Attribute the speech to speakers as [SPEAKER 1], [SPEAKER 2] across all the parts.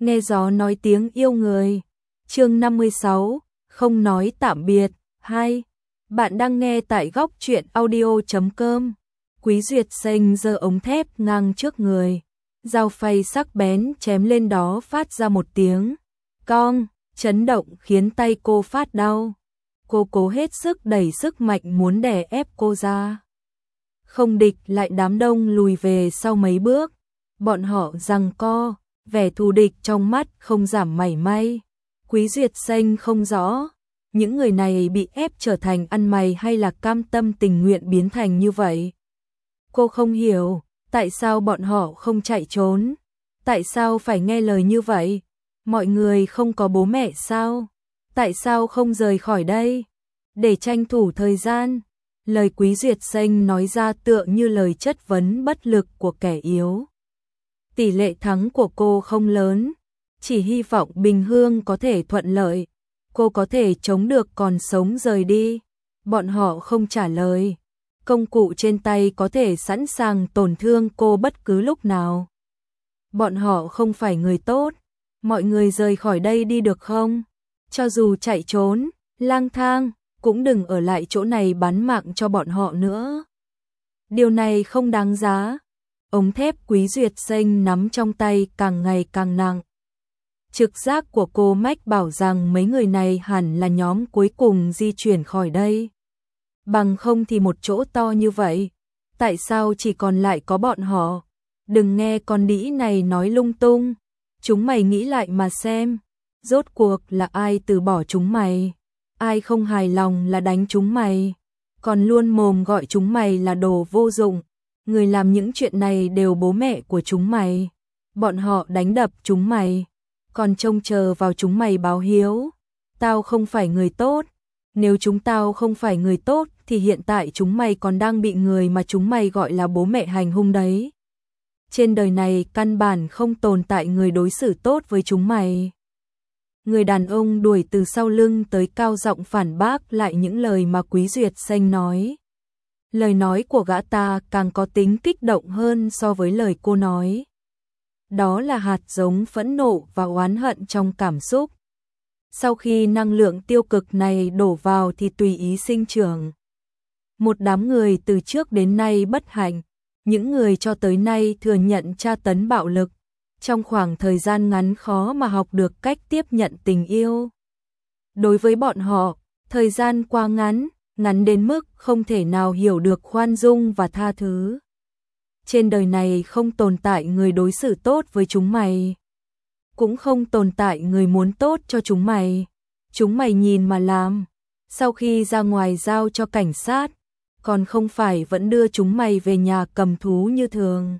[SPEAKER 1] Nghe gió nói tiếng yêu người. Chương 56, không nói tạm biệt. 2. Bạn đang nghe tại góc truyện audio.com. Quý Duyệt Xanh giơ ống thép ngang trước người, dao phay sắc bén chém lên đó phát ra một tiếng cong, chấn động khiến tay cô phát đau. Cô cố hết sức đẩy sức mạnh muốn đè ép cô ra. Không địch lại, đám đông lùi về sau mấy bước. Bọn họ giằng co, vẻ thù địch trong mắt không giảm mảy may. Quý Duyệt Xanh không rõ, những người này bị ép trở thành ăn mày hay là cam tâm tình nguyện biến thành như vậy. Cô không hiểu, tại sao bọn họ không chạy trốn? Tại sao phải nghe lời như vậy? Mọi người không có bố mẹ sao? Tại sao không rời khỏi đây? Để tranh thủ thời gian. Lời Quý Duyệt Xanh nói ra tựa như lời chất vấn bất lực của kẻ yếu. Tỷ lệ thắng của cô không lớn, chỉ hy vọng Bình Hương có thể thuận lợi, cô có thể chống được còn sống rời đi. Bọn họ không trả lời, công cụ trên tay có thể sẵn sàng tổn thương cô bất cứ lúc nào. Bọn họ không phải người tốt, mọi người rời khỏi đây đi được không? Cho dù chạy trốn, lang thang, cũng đừng ở lại chỗ này bán mạng cho bọn họ nữa. Điều này không đáng giá. Ống thép Quý Duyệt Xanh nắm trong tay càng ngày càng nặng. Trực giác của cô mách bảo rằng mấy người này hẳn là nhóm cuối cùng di chuyển khỏi đây. Bằng không thì một chỗ to như vậy, tại sao chỉ còn lại có bọn họ? Đừng nghe con đĩ này nói lung tung. Chúng mày nghĩ lại mà xem, rốt cuộc là ai từ bỏ chúng mày? Ai không hài lòng là đánh chúng mày, còn luôn mồm gọi chúng mày là đồ vô dụng. Người làm những chuyện này đều bố mẹ của chúng mày. Bọn họ đánh đập chúng mày, còn trông chờ vào chúng mày báo hiếu. Tao không phải người tốt. Nếu chúng tao không phải người tốt thì hiện tại chúng mày còn đang bị người mà chúng mày gọi là bố mẹ hành hung đấy. Trên đời này căn bản không tồn tại người đối xử tốt với chúng mày. Người đàn ông đuổi từ sau lưng tới cao giọng phản bác lại những lời mà Quý Duyệt Xanh nói. Lời nói của gã ta càng có tính kích động hơn so với lời cô nói. Đó là hạt giống phẫn nộ và oán hận trong cảm xúc. Sau khi năng lượng tiêu cực này đổ vào thì tùy ý sinh trưởng. Một đám người từ trước đến nay bất hạnh, những người cho tới nay thừa nhận tra tấn bạo lực, trong khoảng thời gian ngắn khó mà học được cách tiếp nhận tình yêu. Đối với bọn họ, thời gian quá ngắn, ngắn đến mức không thể nào hiểu được khoan dung và tha thứ. Trên đời này không tồn tại người đối xử tốt với chúng mày, cũng không tồn tại người muốn tốt cho chúng mày. Chúng mày nhìn mà làm, sau khi ra ngoài giao cho cảnh sát, còn không phải vẫn đưa chúng mày về nhà cầm thú như thường.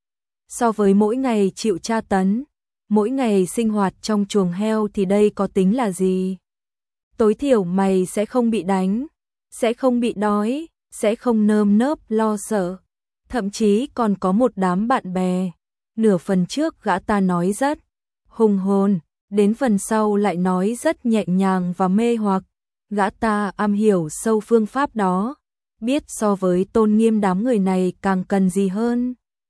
[SPEAKER 1] So với mỗi ngày chịu tra tấn, mỗi ngày sinh hoạt trong chuồng heo thì đây có tính là gì? Tối thiểu mày sẽ không bị đánh, sẽ không bị đói, sẽ không nơm nớp lo sợ, thậm chí còn có một đám bạn bè. Nửa phần trước gã ta nói rất hùng hồn, đến phần sau lại nói rất nhẹ nhàng và mê hoặc. Gã ta am hiểu sâu phương pháp đó, biết so với tôn nghiêm đám người này càng cần gì hơn.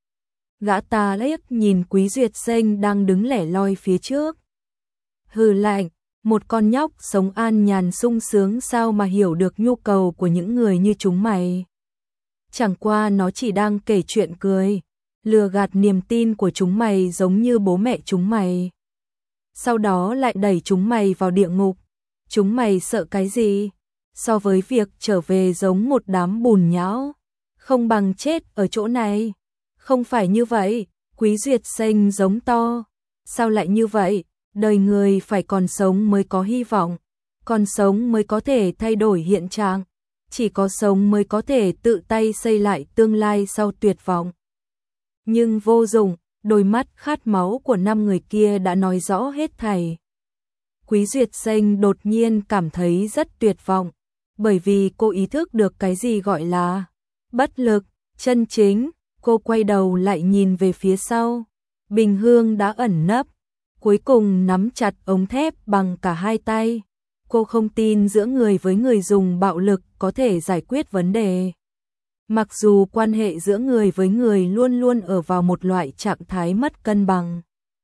[SPEAKER 1] Gã ta liếc nhìn Quý Duyệt Xanh đang đứng lẻ loi phía trước. Hừ lạnh, một con nhóc sống an nhàn sung sướng sao mà hiểu được nhu cầu của những người như chúng mày. Chẳng qua nó chỉ đang kể chuyện cười, lừa gạt niềm tin của chúng mày giống như bố mẹ chúng mày. Sau đó lại đẩy chúng mày vào địa ngục. Chúng mày sợ cái gì? So với việc trở về giống một đám bùn nhão, không bằng chết ở chỗ này. Không phải như vậy, Quý Duyệt Xanh giống to. Sao lại như vậy? Đời người phải còn sống mới có hy vọng, còn sống mới có thể thay đổi hiện trạng, chỉ có sống mới có thể tự tay xây lại tương lai sau tuyệt vọng. Nhưng vô dụng, đôi mắt khát máu của 5 người kia đã nói rõ hết thảy. Quý Duyệt Xanh đột nhiên cảm thấy rất tuyệt vọng, bởi vì cô ý thức được cái gì gọi là bất lực chân chính. Cô quay đầu lại nhìn về phía sau, Bình Hương đã ẩn nấp, cuối cùng nắm chặt ống thép bằng cả hai tay. Cô không tin giữa người với người dùng bạo lực có thể giải quyết vấn đề. Mặc dù quan hệ giữa người với người luôn luôn ở vào một loại trạng thái mất cân bằng.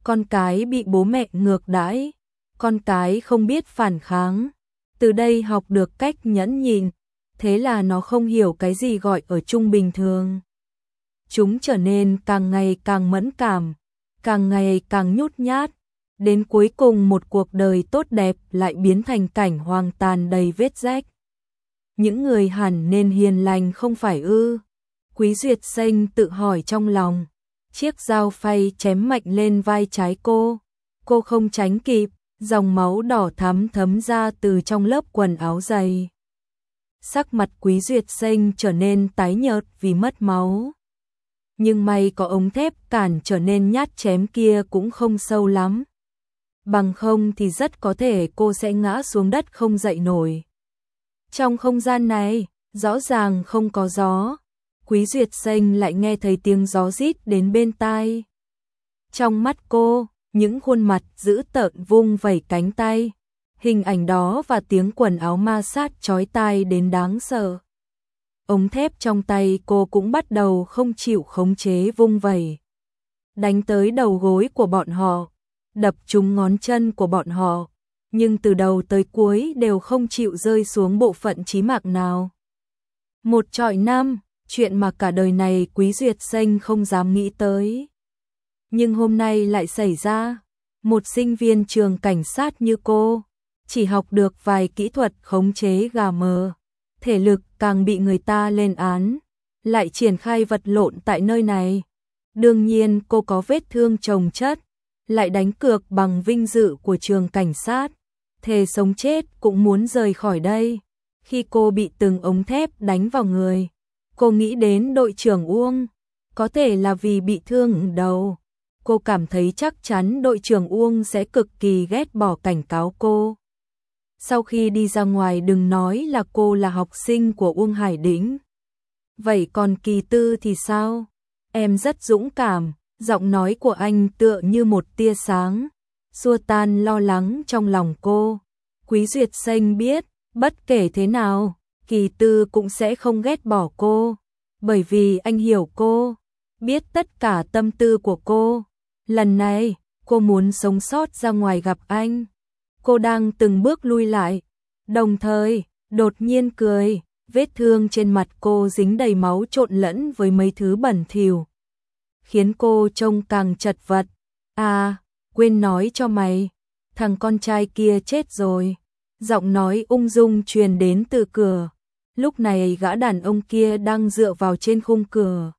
[SPEAKER 1] con cái bị bố mẹ ngược đãi, con cái không biết phản kháng, từ đây học được cách nhẫn nhịn, thế là nó không hiểu cái gì gọi ở chung bình thường. Chúng trở nên càng ngày càng mẫn cảm, càng ngày càng nhút nhát, đến cuối cùng một cuộc đời tốt đẹp lại biến thành cảnh hoang tàn đầy vết rách. Những người hẳn nên hiền lành không phải ư? Quý Duyệt Xanh tự hỏi trong lòng. Chiếc dao phay chém mạnh lên vai trái cô không tránh kịp, dòng máu đỏ thắm thấm ra từ trong lớp quần áo dày. Sắc mặt Quý Duyệt Xanh trở nên tái nhợt vì mất máu. Nhưng may có ống thép cản trở nên nhát chém kia cũng không sâu lắm. Bằng không thì rất có thể cô sẽ ngã xuống đất không dậy nổi. Trong không gian này, rõ ràng không có gió. Quý Duyệt Xanh lại nghe thấy tiếng gió rít đến bên tai. Trong mắt cô, những khuôn mặt dữ tợn vung vẩy cánh tay. Hình ảnh đó và tiếng quần áo ma sát chói tai đến đáng sợ. Ống thép trong tay cô cũng bắt đầu không chịu khống chế vung vẩy. Đánh tới đầu gối của bọn họ, đập trúng ngón chân của bọn họ, nhưng từ đầu tới cuối đều không chịu rơi xuống bộ phận chí mạng nào. 1-5, chuyện mà cả đời này Quý Duyệt Xanh không dám nghĩ tới. Nhưng hôm nay lại xảy ra, một sinh viên trường cảnh sát như cô, chỉ học được vài kỹ thuật khống chế gà mờ, thể lực càng bị người ta lên án, lại triển khai vật lộn tại nơi này. Đương nhiên cô có vết thương chồng chất, lại đánh cược bằng vinh dự của trường cảnh sát, thề sống chết cũng muốn rời khỏi đây. Khi cô bị từng ống thép đánh vào người, cô nghĩ đến đội trưởng Uông, có thể là vì bị thương đầu. Cô cảm thấy chắc chắn đội trưởng Uông sẽ cực kỳ ghét bỏ cảnh cáo cô. Sau khi đi ra ngoài đừng nói là cô là học sinh của Uông Hải Đĩnh. Vậy còn Kỳ Tư thì sao? Em rất dũng cảm, giọng nói của anh tựa như một tia sáng, xua tan lo lắng trong lòng cô. Quý Duyệt Xanh biết, bất kể thế nào, Kỳ Tư cũng sẽ không ghét bỏ cô, bởi vì anh hiểu cô, biết tất cả tâm tư của cô. Lần này, cô muốn sống sót ra ngoài gặp anh. Cô đang từng bước lui lại, đồng thời, đột nhiên cười, vết thương trên mặt cô dính đầy máu trộn lẫn với mấy thứ bẩn thỉu, khiến cô trông càng chật vật. À, quên nói cho mày, thằng con trai kia chết rồi. Giọng nói ung dung truyền đến từ cửa. Lúc này gã đàn ông kia đang dựa vào trên khung cửa,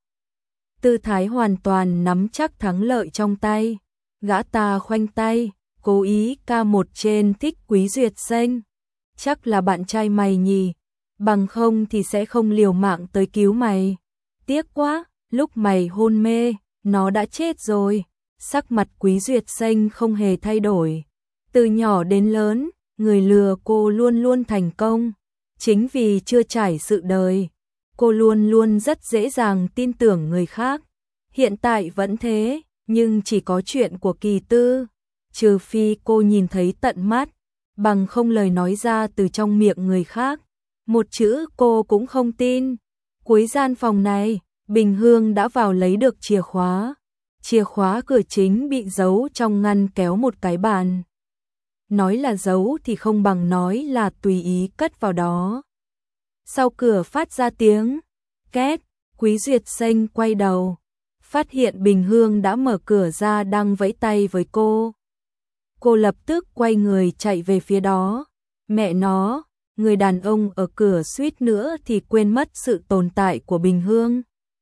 [SPEAKER 1] tư thái hoàn toàn nắm chắc thắng lợi trong tay. Gã ta khoanh tay, cố ý ca một trên thích Quý Duyệt Xanh. Chắc là bạn trai mày nhỉ, bằng không thì sẽ không liều mạng tới cứu mày. Tiếc quá, lúc mày hôn mê, nó đã chết rồi. Sắc mặt Quý Duyệt Xanh không hề thay đổi. Từ nhỏ đến lớn, người lừa cô luôn luôn thành công. Chính vì chưa trải sự đời, cô luôn luôn rất dễ dàng tin tưởng người khác. Hiện tại vẫn thế, nhưng chỉ có chuyện của Kỳ Tư, trừ phi cô nhìn thấy tận mắt, bằng không lời nói ra từ trong miệng người khác, một chữ cô cũng không tin. Cuối gian phòng này, Bình Hương đã vào lấy được chìa khóa. Chìa khóa cửa chính bị giấu trong ngăn kéo một cái bàn. Nói là giấu thì không bằng nói là tùy ý cất vào đó. Sau cửa phát ra tiếng két, Quý Duyệt Xanh quay đầu, phát hiện Bình Hương đã mở cửa ra đang vẫy tay với cô. Cô lập tức quay người chạy về phía đó. Mẹ nó, người đàn ông ở cửa suýt nữa thì quên mất sự tồn tại của Bình Hương.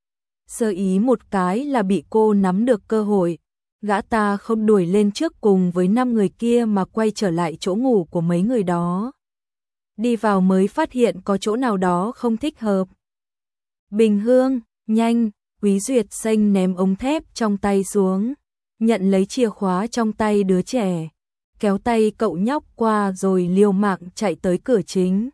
[SPEAKER 1] Sơ ý một cái là bị cô nắm được cơ hội. Gã ta không đuổi lên trước cùng với 5 người kia mà quay trở lại chỗ ngủ của mấy người đó. Đi vào mới phát hiện có chỗ nào đó không thích hợp. Bình Hương, nhanh, Quý Duyệt Xanh ném ống thép trong tay xuống, nhận lấy chìa khóa trong tay đứa trẻ, kéo tay cậu nhóc qua rồi liều mạng chạy tới cửa chính.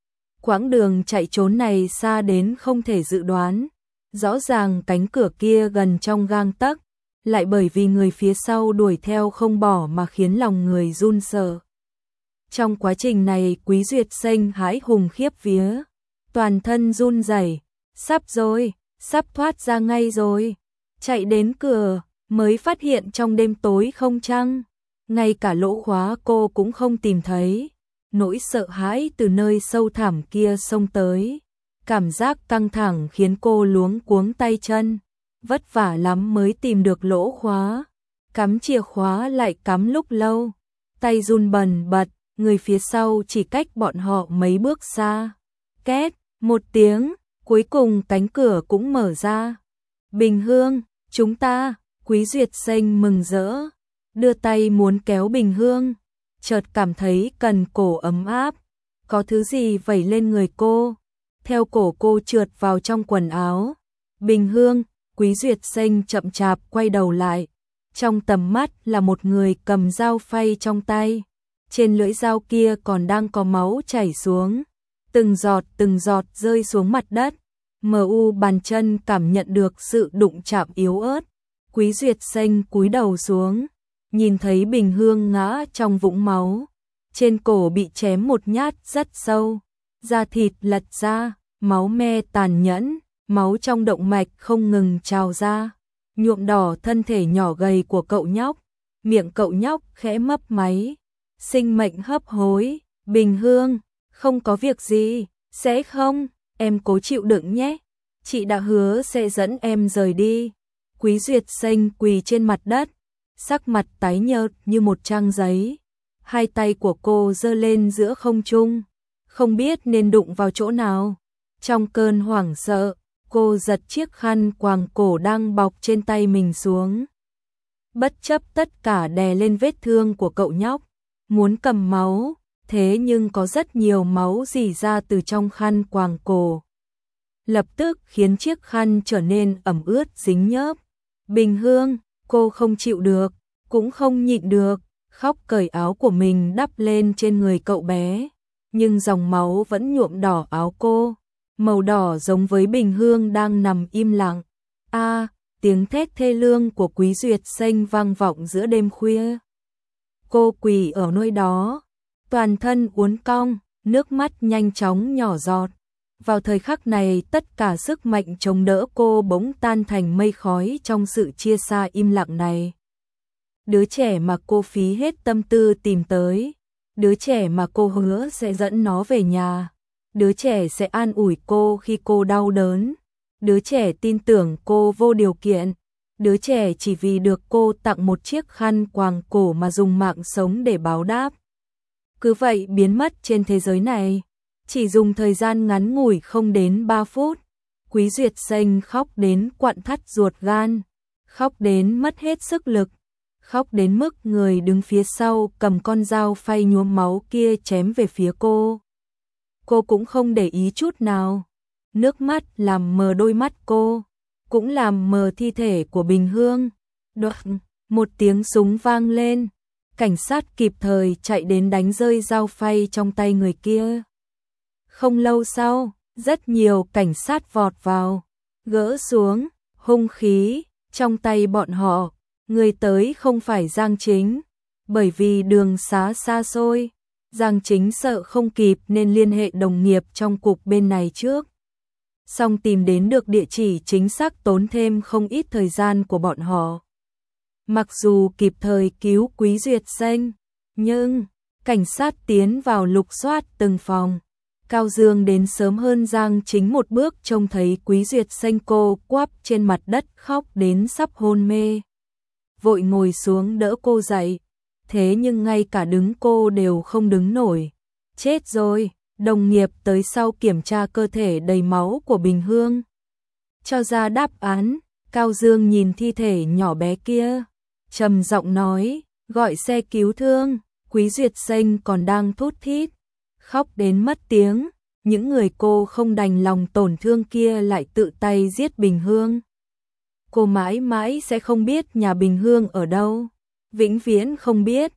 [SPEAKER 1] Quãng đường chạy trốn này xa đến không thể dự đoán, rõ ràng cánh cửa kia gần trong gang tấc, lại bởi vì người phía sau đuổi theo không bỏ mà khiến lòng người run sợ. Trong quá trình này Quý Duyệt Xanh hãi hùng khiếp vía, toàn thân run rẩy, sắp rồi, sắp thoát ra ngay rồi. Chạy đến cửa, mới phát hiện trong đêm tối không trăng, ngay cả lỗ khóa cô cũng không tìm thấy. Nỗi sợ hãi từ nơi sâu thẳm kia xông tới, cảm giác căng thẳng khiến cô luống cuống tay chân, vất vả lắm mới tìm được lỗ khóa, cắm chìa khóa lại cắm lúc lâu, tay run bần bật, người phía sau chỉ cách bọn họ mấy bước xa. Két, một tiếng, cuối cùng cánh cửa cũng mở ra. Bình Hương, chúng ta, Quý Duyệt Sinh mừng rỡ, đưa tay muốn kéo Bình Hương, chợt cảm thấy cần cổ ấm áp, có thứ gì vẩy lên người cô, theo cổ cô trượt vào trong quần áo. Bình Hương, Quý Duyệt Sinh chậm chạp quay đầu lại, trong tầm mắt là một người cầm dao phay trong tay, trên lưỡi dao kia còn đang có máu chảy xuống, từng giọt rơi xuống mặt đất. Mu bàn chân cảm nhận được sự đụng chạm yếu ớt. Quý Duyệt Sinh cúi đầu xuống, nhìn thấy Bình Hương ngã trong vũng máu, trên cổ bị chém một nhát rất sâu, da thịt lật ra, máu me tàn nhẫn, máu trong động mạch không ngừng trào ra, nhuộm đỏ thân thể nhỏ gầy của cậu nhóc, miệng cậu nhóc khẽ mấp máy, sinh mệnh hấp hối. Bình Hương, không có việc gì, sẽ không, em cố chịu đựng nhé, chị đã hứa sẽ dẫn em rời đi. Quý Duyệt Sinh quỳ trên mặt đất, sắc mặt tái nhợt như một trang giấy, hai tay của cô giơ lên giữa không trung, không biết nên đụng vào chỗ nào. Trong cơn hoảng sợ, cô giật chiếc khăn quàng cổ đang bọc trên tay mình xuống, bất chấp tất cả đè lên vết thương của cậu nhóc, muốn cầm máu, thế nhưng có rất nhiều máu rỉ ra từ trong khăn quàng cổ, lập tức khiến chiếc khăn trở nên ẩm ướt dính nhớp. Bình Hương, cô không chịu được, cũng không nhịn được, khóc cởi áo của mình đắp lên trên người cậu bé, nhưng dòng máu vẫn nhuộm đỏ áo cô, màu đỏ giống với Bình Hương đang nằm im lặng. Tiếng thét thê lương của Quý Duyệt Sinh vang vọng giữa đêm khuya. Cô quỳ ở nơi đó, toàn thân uốn cong, nước mắt nhanh chóng nhỏ giọt. Vào thời khắc này, tất cả sức mạnh chống đỡ cô bỗng tan thành mây khói trong sự chia xa im lặng này. Đứa trẻ mà cô phí hết tâm tư tìm tới, đứa trẻ mà cô hứa sẽ dẫn nó về nhà, đứa trẻ sẽ an ủi cô khi cô đau đớn, đứa trẻ tin tưởng cô vô điều kiện, đứa trẻ chỉ vì được cô tặng một chiếc khăn quàng cổ mà dùng mạng sống để báo đáp, cứ vậy biến mất trên thế giới này. Chỉ dùng thời gian ngắn ngủi không đến 3 phút, Quý Duyệt Sinh khóc đến quặn thắt ruột gan, khóc đến mất hết sức lực, khóc đến mức người đứng phía sau cầm con dao phay nhuốm máu kia chém về phía cô. Cô cũng không để ý chút nào, nước mắt làm mờ đôi mắt cô, cũng làm mờ thi thể của Bình Hương. Đoạn, một tiếng súng vang lên, cảnh sát kịp thời chạy đến đánh rơi dao phay trong tay người kia. Không lâu sau, rất nhiều cảnh sát vọt vào, gỡ xuống hung khí trong tay bọn họ. Người tới không phải Giang Chính, bởi vì đường xá xa xôi, Giang Chính sợ không kịp nên liên hệ đồng nghiệp trong cục bên này trước. Xong tìm đến được địa chỉ chính xác tốn thêm không ít thời gian của bọn họ. Mặc dù kịp thời cứu Quý Duyệt Sinh, nhưng cảnh sát tiến vào lục soát từng phòng. Cao Dương đến sớm hơn Giang Chính một bước, trông thấy Quý Duyệt Sinh cô quắp trên mặt đất khóc đến sắp hôn mê. Vội ngồi xuống đỡ cô dậy, thế nhưng ngay cả đứng cô đều không đứng nổi. Chết rồi, đồng nghiệp tới sau kiểm tra cơ thể đầy máu của Bình Hương, cho ra đáp án. Cao Dương nhìn thi thể nhỏ bé kia, trầm giọng nói, gọi xe cứu thương. Quý Duyệt Sinh còn đang thút thít, khóc đến mất tiếng, những người cô không đành lòng tổn thương kia lại tự tay giết Bình Hương. Cô mãi mãi sẽ không biết nhà Bình Hương ở đâu, vĩnh viễn không biết.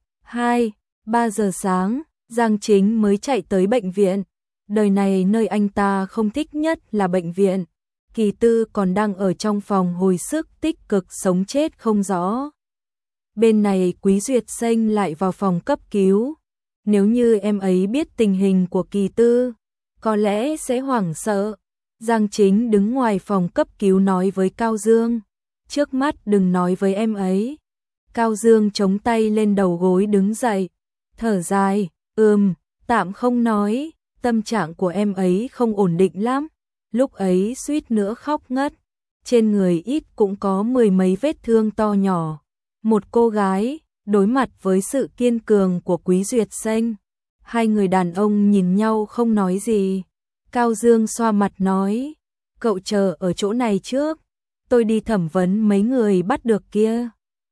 [SPEAKER 1] 2-3 giờ sáng, Giang Chính mới chạy tới bệnh viện. Đời này nơi anh ta không thích nhất là bệnh viện. Kỳ Tư còn đang ở trong phòng hồi sức tích cực sống chết không rõ. Bên này Quý Duyệt Sinh lại vào phòng cấp cứu. Nếu như em ấy biết tình hình của Kỳ Tư, có lẽ sẽ hoảng sợ. Giang Chính đứng ngoài phòng cấp cứu nói với Cao Dương, trước mắt đừng nói với em ấy. Cao Dương chống tay lên đầu gối đứng dậy, thở dài, tạm không nói, tâm trạng của em ấy không ổn định lắm, lúc ấy suýt nữa khóc ngất, trên người ít cũng có 10 mấy vết thương to nhỏ. Một cô gái, đối mặt với sự kiên cường của Quý Duyệt Xanh, hai người đàn ông nhìn nhau không nói gì. Cao Dương xoa mặt nói, cậu chờ ở chỗ này trước, tôi đi thẩm vấn mấy người bắt được kia.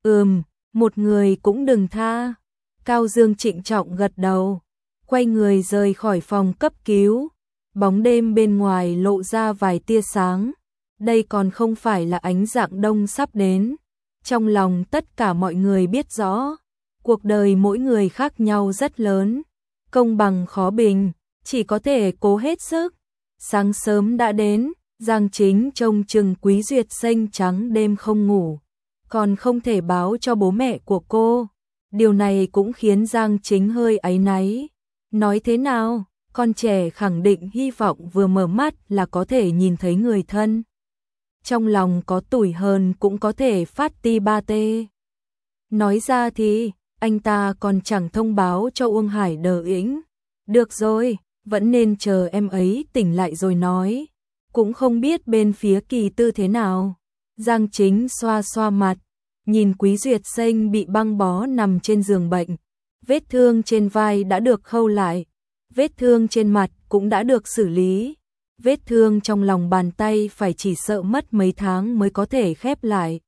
[SPEAKER 1] Một người cũng đừng tha. Cao Dương trịnh trọng gật đầu, quay người rời khỏi phòng cấp cứu. Bóng đêm bên ngoài lộ ra vài tia sáng. Đây còn không phải là ánh rạng đông sắp đến. Trong lòng tất cả mọi người biết rõ, cuộc đời mỗi người khác nhau rất lớn, công bằng khó bình, chỉ có thể cố hết sức. Sáng sớm đã đến, Giang Chính trông chừng Quý Duyệt Xanh trắng đêm không ngủ, còn không thể báo cho bố mẹ của cô. Điều này cũng khiến Giang Chính hơi áy náy. Nói thế nào, con trẻ khẳng định hy vọng vừa mở mắt là có thể nhìn thấy người thân. Trong lòng có tủi hờn cũng có thể phát ti ba tê. Nói ra thì, anh ta còn chẳng thông báo cho Uông Hải đờ ĩnh. Được rồi, vẫn nên chờ em ấy tỉnh lại rồi nói. Cũng không biết bên phía Kỳ Tư thế nào. Giang Chính xoa xoa mặt, nhìn Quý Duyệt Xanh bị băng bó nằm trên giường bệnh. Vết thương trên vai đã được khâu lại, vết thương trên mặt cũng đã được xử lý. Vết thương trong lòng bàn tay phải chỉ sợ mất mấy tháng mới có thể khép lại.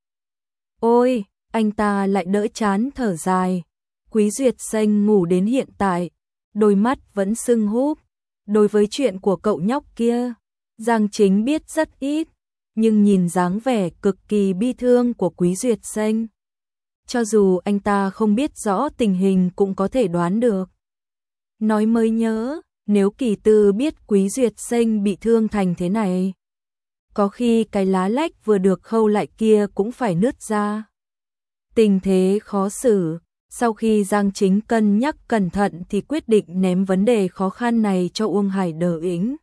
[SPEAKER 1] Ôi, anh ta lại đỡ chán thở dài. Quý Duyệt Xanh ngủ đến hiện tại, đôi mắt vẫn sưng húp. Đối với chuyện của cậu nhóc kia, Giang Chính biết rất ít, nhưng nhìn dáng vẻ cực kỳ bi thương của Quý Duyệt Xanh, cho dù anh ta không biết rõ tình hình cũng có thể đoán được. Nói mới nhớ, nếu Kỳ Tư biết Quý Duyệt Xanh bị thương thành thế này, có khi cái lá lách vừa được khâu lại kia cũng phải nứt ra. Tình thế khó xử, sau khi Giang Chính cân nhắc cẩn thận thì quyết định ném vấn đề khó khăn này cho Uông Hải đờ ĩnh.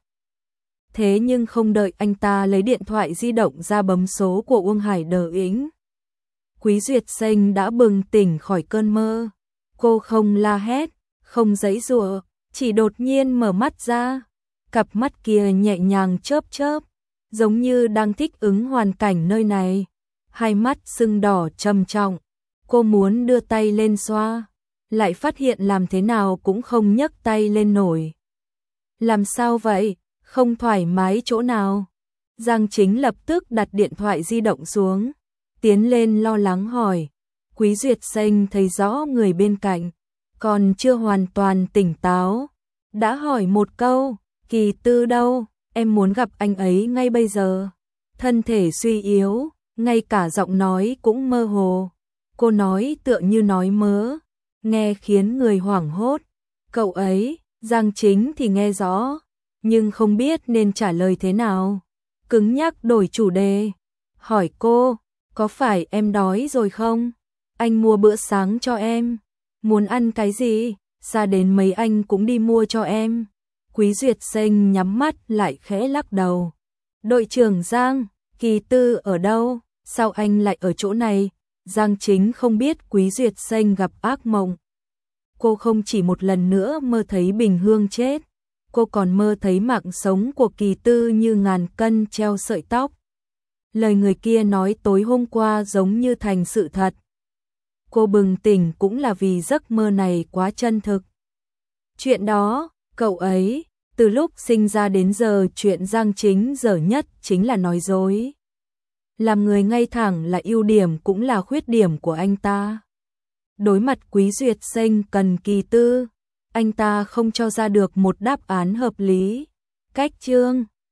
[SPEAKER 1] Thế nhưng không đợi anh ta lấy điện thoại di động ra bấm số của Uông Hải đờ ĩnh, Quý Duyệt Xanh đã bừng tỉnh khỏi cơn mơ. Cô không la hét, không giãy giụa, chỉ đột nhiên mở mắt ra. Cặp mắt kia nhẹ nhàng chớp chớp, giống như đang thích ứng hoàn cảnh nơi này. Hai mắt sưng đỏ trầm trọng. Cô muốn đưa tay lên xoa, lại phát hiện làm thế nào cũng không nhấc tay lên nổi. Làm sao vậy? Không thoải mái chỗ nào? Giang Chính lập tức đặt điện thoại di động xuống, tiến lên lo lắng hỏi. Quý Duyệt Xanh thấy rõ người bên cạnh, còn chưa hoàn toàn tỉnh táo, đã hỏi một câu, Kỳ Tư đâu, em muốn gặp anh ấy ngay bây giờ. Thân thể suy yếu, ngay cả giọng nói cũng mơ hồ. Cô nói tựa như nói mớ, nghe khiến người hoảng hốt. Cậu ấy, Giang Chính thì nghe rõ, nhưng không biết nên trả lời thế nào. Cứng nhắc đổi chủ đề, hỏi cô, có phải em đói rồi không? Anh mua bữa sáng cho em. Muốn ăn cái gì? Xa đến mấy anh cũng đi mua cho em. Quý Duyệt Xanh nhắm mắt lại khẽ lắc đầu. Đội trưởng Giang, Kỳ Tư ở đâu? Sao anh lại ở chỗ này? Giang Chính không biết Quý Duyệt Xanh gặp ác mộng. Cô không chỉ một lần nữa mơ thấy Bình Hương chết, cô còn mơ thấy mạng sống của Kỳ Tư như ngàn cân treo sợi tóc. Lời người kia nói tối hôm qua giống như thành sự thật. Cô bừng tỉnh cũng là vì giấc mơ này quá chân thực. Chuyện đó, cậu ấy, từ lúc sinh ra đến giờ chuyện Giang Chính dở nhất chính là nói dối. Làm người ngay thẳng là ưu điểm cũng là khuyết điểm của anh ta. Đối mặt Quý Duyệt Xanh cần Kỳ Tư, anh ta không cho ra được một đáp án hợp lý. Cách chương